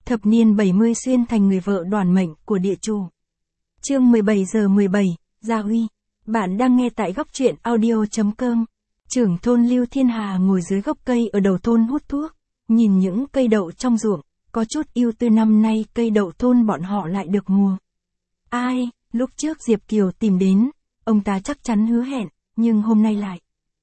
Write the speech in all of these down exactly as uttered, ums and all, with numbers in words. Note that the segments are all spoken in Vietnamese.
Thập niên bảy mươi xuyên thành người vợ đoản mệnh của địa chủ. Chương mười bảy giờ mười bảy, Gia Huy. Bạn đang nghe tại góc truyện audio chấm com. Trưởng thôn Lưu Thiên Hà ngồi dưới gốc cây ở đầu thôn hút thuốc, nhìn những cây đậu trong ruộng, có chút ưu tư năm nay cây đậu thôn bọn họ lại được mùa. Ai, lúc trước Diệp Kiều tìm đến, ông ta chắc chắn hứa hẹn, nhưng hôm nay lại.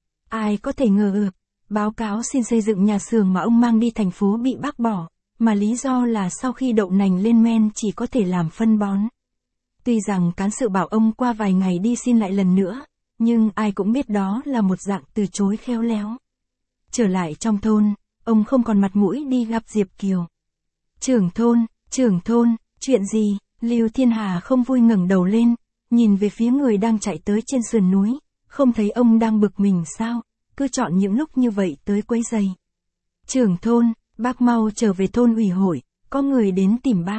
Ai có thể ngờ được, báo cáo xin xây dựng nhà xưởng mà ông mang đi thành phố bị bác bỏ, mà lý do là sau khi đậu nành lên men chỉ có thể làm phân bón. Tuy rằng cán sự bảo ông qua vài ngày đi xin lại lần nữa, nhưng ai cũng biết đó là một dạng từ chối khéo léo. Trở lại trong thôn, ông không còn mặt mũi đi gặp Diệp Kiều. Trưởng thôn, trưởng thôn, chuyện gì? Lưu Thiên Hà không vui ngẩng đầu lên, nhìn về phía người đang chạy tới trên sườn núi, không thấy ông đang bực mình sao, cứ chọn những lúc như vậy tới quấy rầy. Trưởng thôn, bác mau trở về thôn ủy hội, có người đến tìm bác.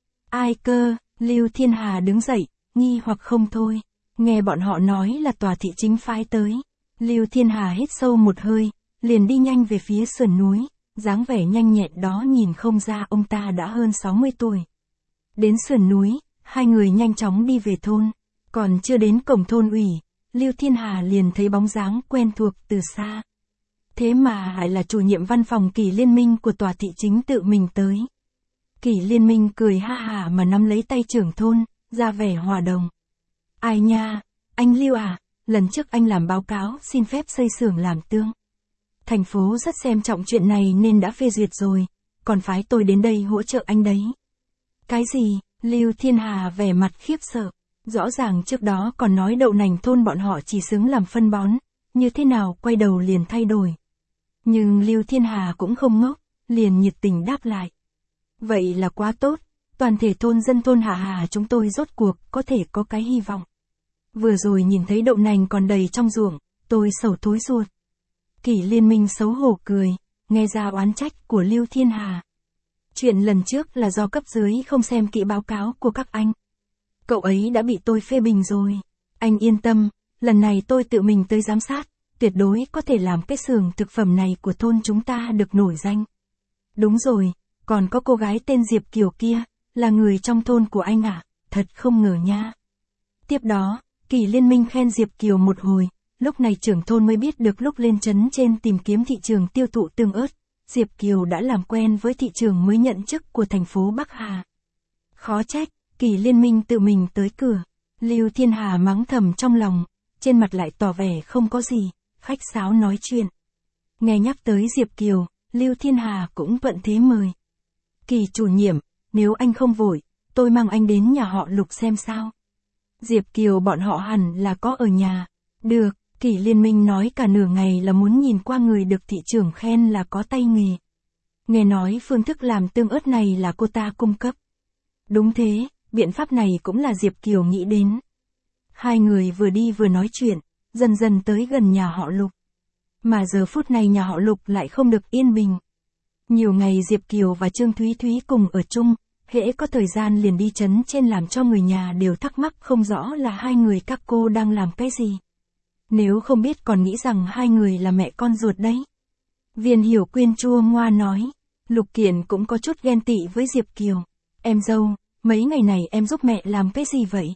Ai cơ? Lưu Thiên Hà đứng dậy, nghi hoặc không thôi, nghe bọn họ nói là tòa thị chính phái tới. Lưu Thiên Hà hít sâu một hơi, liền đi nhanh về phía sườn núi, dáng vẻ nhanh nhẹn đó nhìn không ra ông ta đã hơn sáu mươi tuổi. Đến sườn núi, hai người nhanh chóng đi về thôn, còn chưa đến cổng thôn ủy, Lưu Thiên Hà liền thấy bóng dáng quen thuộc từ xa. Thế mà lại là chủ nhiệm văn phòng Kỷ Liên Minh của tòa thị chính tự mình tới. Kỷ Liên Minh cười ha hả mà nắm lấy tay trưởng thôn, ra vẻ hòa đồng. Ai nha, anh Lưu à, lần trước anh làm báo cáo xin phép xây xưởng làm tương. Thành phố rất xem trọng chuyện này nên đã phê duyệt rồi, còn phái tôi đến đây hỗ trợ anh đấy. Cái gì? Lưu Thiên Hà vẻ mặt khiếp sợ, rõ ràng trước đó còn nói đậu nành thôn bọn họ chỉ xứng làm phân bón, như thế nào quay đầu liền thay đổi. Nhưng Lưu Thiên Hà cũng không ngốc, liền nhiệt tình đáp lại. Vậy là quá tốt, toàn thể thôn dân thôn Hà Hà chúng tôi rốt cuộc có thể có cái hy vọng. Vừa rồi nhìn thấy đậu nành còn đầy trong ruộng, tôi sầu thối ruột. Kỷ Liên Minh xấu hổ cười, nghe ra oán trách của Lưu Thiên Hà. Chuyện lần trước là do cấp dưới không xem kỹ báo cáo của các anh. Cậu ấy đã bị tôi phê bình rồi. Anh yên tâm, lần này tôi tự mình tới giám sát, tuyệt đối có thể làm cái xưởng thực phẩm này của thôn chúng ta được nổi danh. Đúng rồi, còn có cô gái tên Diệp Kiều kia, là người trong thôn của anh à, thật không ngờ nha. Tiếp đó, Kỷ Liên Minh khen Diệp Kiều một hồi, lúc này trưởng thôn mới biết được lúc lên trấn trên tìm kiếm thị trường tiêu thụ tương ớt, Diệp Kiều đã làm quen với thị trường mới nhận chức của thành phố Bắc Hà. Khó trách, Kỷ Liên Minh tự mình tới cửa, Lưu Thiên Hà mắng thầm trong lòng, trên mặt lại tỏ vẻ không có gì, khách sáo nói chuyện. Nghe nhắc tới Diệp Kiều, Lưu Thiên Hà cũng thuận thế mời. Kỷ chủ nhiệm, nếu anh không vội, tôi mang anh đến nhà họ Lục xem sao. Diệp Kiều bọn họ hẳn là có ở nhà. Được, Kỷ Liên Minh nói cả nửa ngày là muốn nhìn qua người được thị trưởng khen là có tay nghề. Nghe nói phương thức làm tương ớt này là cô ta cung cấp. Đúng thế, biện pháp này cũng là Diệp Kiều nghĩ đến. Hai người vừa đi vừa nói chuyện, dần dần tới gần nhà họ Lục. Mà giờ phút này nhà họ Lục lại không được yên bình. Nhiều ngày Diệp Kiều và Trương Thúy Thúy cùng ở chung, hễ có thời gian liền đi trấn trên làm cho người nhà đều thắc mắc không rõ là hai người các cô đang làm cái gì. Nếu không biết còn nghĩ rằng hai người là mẹ con ruột đấy. Viên Hiểu Quyên chua ngoa nói, Lục Kiện cũng có chút ghen tị với Diệp Kiều. Em dâu, mấy ngày này em giúp mẹ làm cái gì vậy?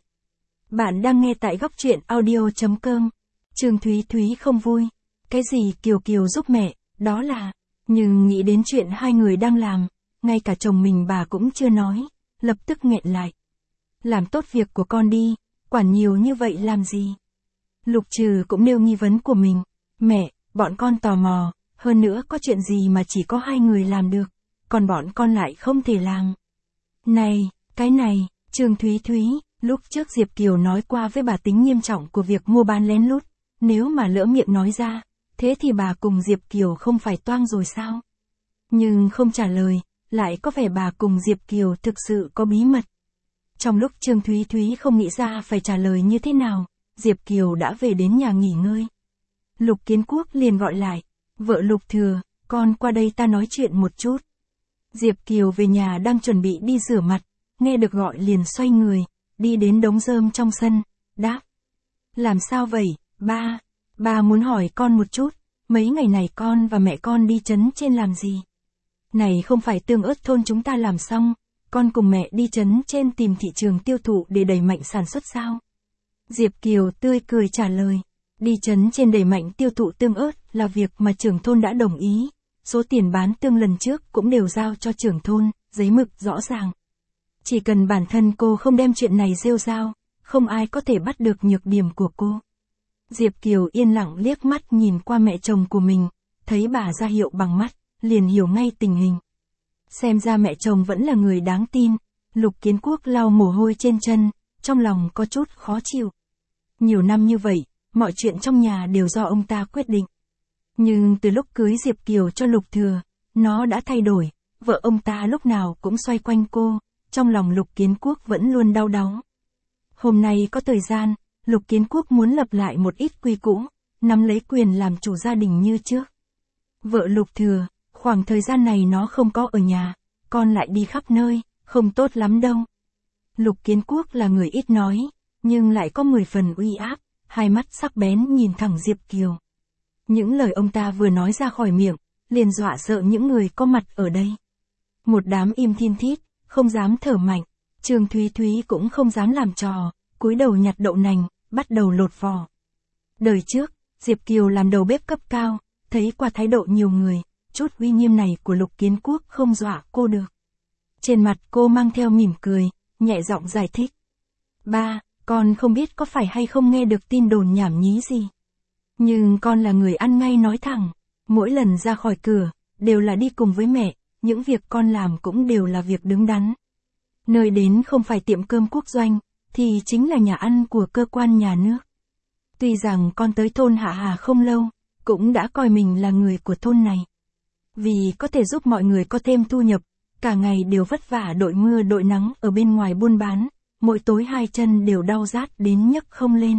Bạn đang nghe tại góc truyện audio chấm com. Trương Thúy Thúy không vui. Cái gì Kiều Kiều giúp mẹ, đó là... Nhưng nghĩ đến chuyện hai người đang làm, ngay cả chồng mình bà cũng chưa nói, lập tức nghẹn lại. Làm tốt việc của con đi, quản nhiều như vậy làm gì? Lục Trừ cũng nêu nghi vấn của mình. Mẹ, bọn con tò mò, hơn nữa có chuyện gì mà chỉ có hai người làm được, còn bọn con lại không thể làm. Này, cái này, Trương Thúy Thúy, lúc trước Diệp Kiều nói qua với bà tính nghiêm trọng của việc mua bán lén lút, nếu mà lỡ miệng nói ra, thế thì bà cùng Diệp Kiều không phải toang rồi sao? Nhưng không trả lời, lại có vẻ bà cùng Diệp Kiều thực sự có bí mật. Trong lúc Trương Thúy Thúy không nghĩ ra phải trả lời như thế nào, Diệp Kiều đã về đến nhà nghỉ ngơi. Lục Kiến Quốc liền gọi lại, vợ Lục Thừa, con qua đây ta nói chuyện một chút. Diệp Kiều về nhà đang chuẩn bị đi rửa mặt, nghe được gọi liền xoay người, đi đến đống rơm trong sân, đáp. Làm sao vậy, ba? Ba muốn hỏi con một chút, mấy ngày này con và mẹ con đi trấn trên làm gì? Này không phải tương ớt thôn chúng ta làm xong, con cùng mẹ đi trấn trên tìm thị trường tiêu thụ để đẩy mạnh sản xuất sao? Diệp Kiều tươi cười trả lời, đi trấn trên đẩy mạnh tiêu thụ tương ớt là việc mà trưởng thôn đã đồng ý, số tiền bán tương lần trước cũng đều giao cho trưởng thôn, giấy mực rõ ràng. Chỉ cần bản thân cô không đem chuyện này rêu rao, không ai có thể bắt được nhược điểm của cô. Diệp Kiều yên lặng liếc mắt nhìn qua mẹ chồng của mình, thấy bà ra hiệu bằng mắt, liền hiểu ngay tình hình. Xem ra mẹ chồng vẫn là người đáng tin, Lục Kiến Quốc lau mồ hôi trên chân, trong lòng có chút khó chịu. Nhiều năm như vậy, mọi chuyện trong nhà đều do ông ta quyết định. Nhưng từ lúc cưới Diệp Kiều cho Lục Thừa, nó đã thay đổi, vợ ông ta lúc nào cũng xoay quanh cô, trong lòng Lục Kiến Quốc vẫn luôn đau đáu. Hôm nay có thời gian, Lục Kiến Quốc muốn lập lại một ít quy củ, nắm lấy quyền làm chủ gia đình như trước. Vợ Lục Thừa, khoảng thời gian này nó không có ở nhà, con lại đi khắp nơi, không tốt lắm đâu. Lục Kiến Quốc là người ít nói, nhưng lại có mười phần uy áp, hai mắt sắc bén nhìn thẳng Diệp Kiều. Những lời ông ta vừa nói ra khỏi miệng, liền dọa sợ những người có mặt ở đây. Một đám im thiên thít, không dám thở mạnh, Trương Thúy Thúy cũng không dám làm trò, cúi đầu nhặt đậu nành, bắt đầu lột vỏ. Đời trước, Diệp Kiều làm đầu bếp cấp cao, thấy qua thái độ nhiều người, chút uy nghiêm này của Lục Kiến Quốc không dọa cô được. Trên mặt cô mang theo mỉm cười, nhẹ giọng giải thích. Ba, con không biết có phải hay không nghe được tin đồn nhảm nhí gì. Nhưng con là người ăn ngay nói thẳng, mỗi lần ra khỏi cửa, đều là đi cùng với mẹ, những việc con làm cũng đều là việc đứng đắn. Nơi đến không phải tiệm cơm quốc doanh, thì chính là nhà ăn của cơ quan nhà nước. Tuy rằng con tới thôn Hạ Hà không lâu, cũng đã coi mình là người của thôn này. Vì có thể giúp mọi người có thêm thu nhập, cả ngày đều vất vả đội mưa đội nắng ở bên ngoài buôn bán, mỗi tối hai chân đều đau rát đến nhấc không lên.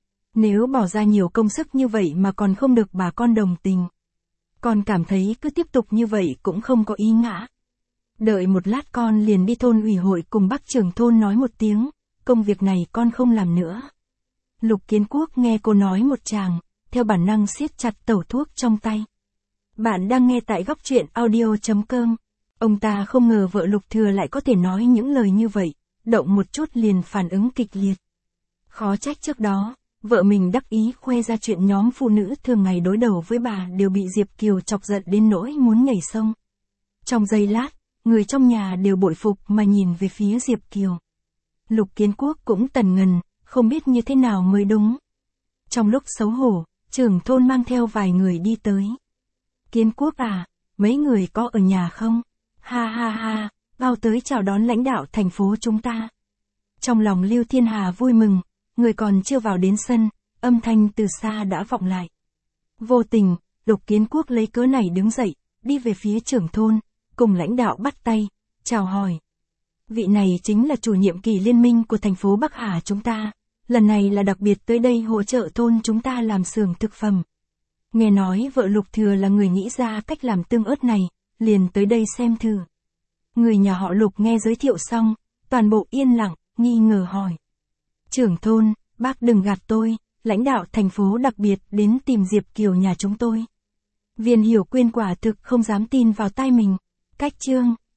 Nếu bỏ ra nhiều công sức như vậy mà còn không được bà con đồng tình, con cảm thấy cứ tiếp tục như vậy cũng không có ý ngã. Đợi một lát con liền đi thôn ủy hội cùng bác trưởng thôn nói một tiếng, công việc này con không làm nữa. Lục Kiến Quốc nghe cô nói một tràng, theo bản năng siết chặt tẩu thuốc trong tay. Bạn đang nghe tại góc truyện audio chấm com. Ông ta không ngờ vợ Lục Thừa lại có thể nói những lời như vậy, động một chút liền phản ứng kịch liệt. Khó trách trước đó, vợ mình đắc ý khoe ra chuyện nhóm phụ nữ thường ngày đối đầu với bà đều bị Diệp Kiều chọc giận đến nỗi muốn nhảy sông. Trong giây lát, người trong nhà đều bội phục mà nhìn về phía Diệp Kiều. Lục Kiến Quốc cũng tần ngần, không biết như thế nào mới đúng. Trong lúc xấu hổ, trưởng thôn mang theo vài người đi tới. Kiến Quốc à, mấy người có ở nhà không? Ha ha ha, bao tới chào đón lãnh đạo thành phố chúng ta. Trong lòng Lưu Thiên Hà vui mừng, người còn chưa vào đến sân, âm thanh từ xa đã vọng lại. Vô tình, Lục Kiến Quốc lấy cớ này đứng dậy, đi về phía trưởng thôn, cùng lãnh đạo bắt tay, chào hỏi. Vị này chính là chủ nhiệm kỳ liên minh của thành phố Bắc Hà chúng ta, lần này là đặc biệt tới đây hỗ trợ thôn chúng ta làm xưởng thực phẩm. Nghe nói vợ Lục Thừa là người nghĩ ra cách làm tương ớt này, liền tới đây xem thử. Người nhà họ Lục nghe giới thiệu xong, toàn bộ yên lặng, nghi ngờ hỏi. Trưởng thôn, bác đừng gạt tôi, lãnh đạo thành phố đặc biệt đến tìm Diệp Kiều nhà chúng tôi. Viên Hiểu Quyên quả thực không dám tin vào tai mình. Cách chương